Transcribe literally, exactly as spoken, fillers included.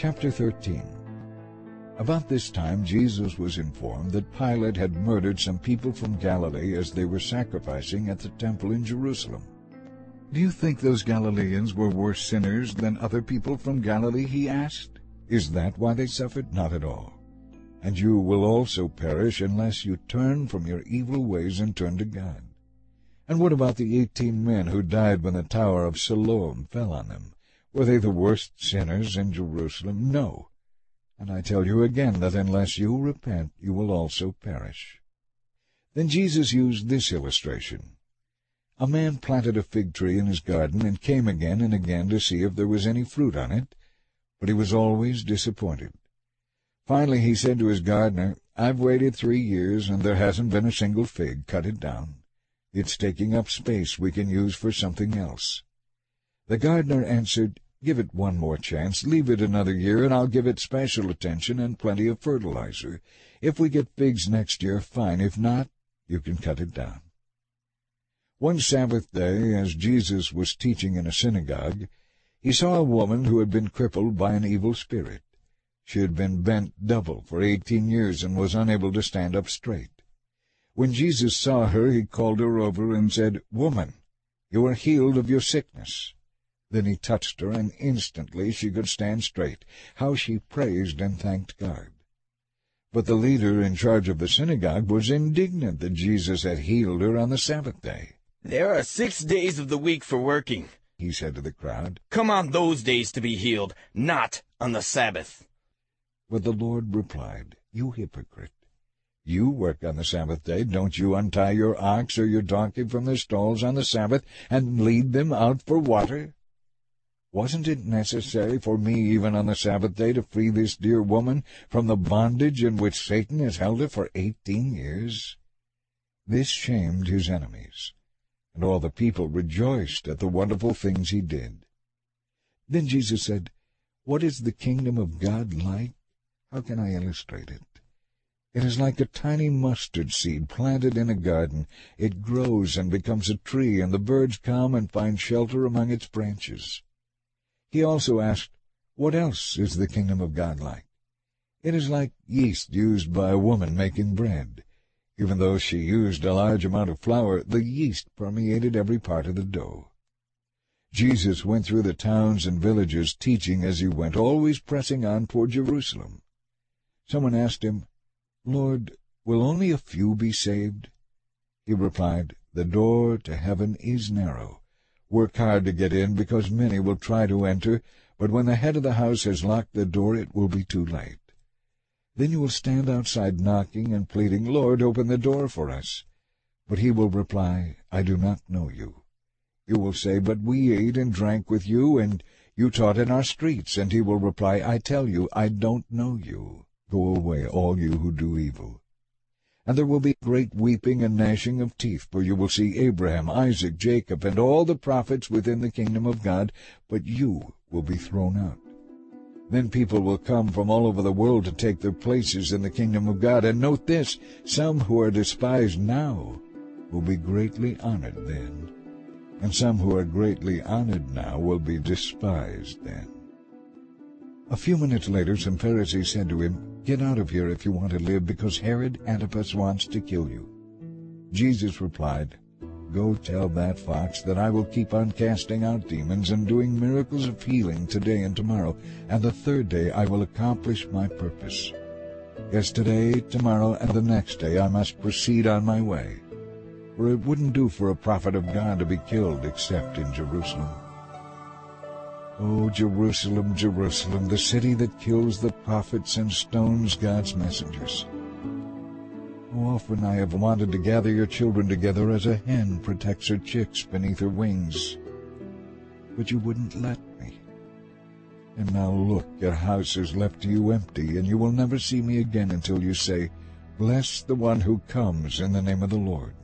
Chapter thirteen. About this time Jesus was informed that Pilate had murdered some people from Galilee as they were sacrificing at the temple in Jerusalem. "Do you think those Galileans were worse sinners than other people from Galilee?" he asked. "Is that why they suffered? Not at all. And you will also perish unless you turn from your evil ways and turn to God. And what about the eighteen men who died when the tower of Siloam fell on them? Were they the worst sinners in Jerusalem? No. And I tell you again that unless you repent, you will also perish." Then Jesus used this illustration. A man planted a fig tree in his garden and came again and again to see if there was any fruit on it, but he was always disappointed. Finally he said to his gardener, "I've waited three years, and there hasn't been a single fig. Cut it down. It's taking up space we can use for something else." The gardener answered, "Give it one more chance. Leave it another year, and I'll give it special attention and plenty of fertilizer. If we get figs next year, fine. If not, you can cut it down." One Sabbath day, as Jesus was teaching in a synagogue, he saw a woman who had been crippled by an evil spirit. She had been bent double for eighteen years and was unable to stand up straight. When Jesus saw her, he called her over and said, "Woman, you are healed of your sickness." Then he touched her, and instantly she could stand straight. How she praised and thanked God. But the leader in charge of the synagogue was indignant that Jesus had healed her on the Sabbath day. "There are six days of the week for working," he said to the crowd. "Come on those days to be healed, not on the Sabbath." But the Lord replied, "You hypocrite! You work on the Sabbath day. Don't you untie your ox or your donkey from their stalls on the Sabbath and lead them out for water? Wasn't it necessary for me even on the Sabbath day to free this dear woman from the bondage in which Satan has held her for eighteen years?" This shamed his enemies, and all the people rejoiced at the wonderful things he did. Then Jesus said, "What is the kingdom of God like? How can I illustrate it? It is like a tiny mustard seed planted in a garden. It grows and becomes a tree, and the birds come and find shelter among its branches." He also asked, "What else is the kingdom of God like? It is like yeast used by a woman making bread. Even though she used a large amount of flour, the yeast permeated every part of the dough." Jesus went through the towns and villages, teaching as he went, always pressing on toward Jerusalem. Someone asked him, "Lord, will only a few be saved?" He replied, "The door to heaven is narrow. Work hard to get in, because many will try to enter, but when the head of the house has locked the door, it will be too late. Then you will stand outside knocking and pleading, 'Lord, open the door for us.' But he will reply, 'I do not know you.' You will say, 'But we ate and drank with you, and you taught in our streets.' And he will reply, 'I tell you, I don't know you. Go away, all you who do evil.' And there will be great weeping and gnashing of teeth, for you will see Abraham, Isaac, Jacob, and all the prophets within the kingdom of God, but you will be thrown out. Then people will come from all over the world to take their places in the kingdom of God. And note this, some who are despised now will be greatly honored then, and some who are greatly honored now will be despised then." A few minutes later, some Pharisees said to him, "Get out of here if you want to live, because Herod Antipas wants to kill you." Jesus replied, "Go tell that fox that I will keep on casting out demons and doing miracles of healing today and tomorrow, and the third day I will accomplish my purpose. Yes, today, tomorrow, and the next day I must proceed on my way, for it wouldn't do for a prophet of God to be killed except in Jerusalem. Oh, Jerusalem, Jerusalem, the city that kills the prophets and stones God's messengers. How often I have wanted to gather your children together as a hen protects her chicks beneath her wings, but you wouldn't let me. And now look, your house is left to you empty, and you will never see me again until you say, 'Bless the one who comes in the name of the Lord.'"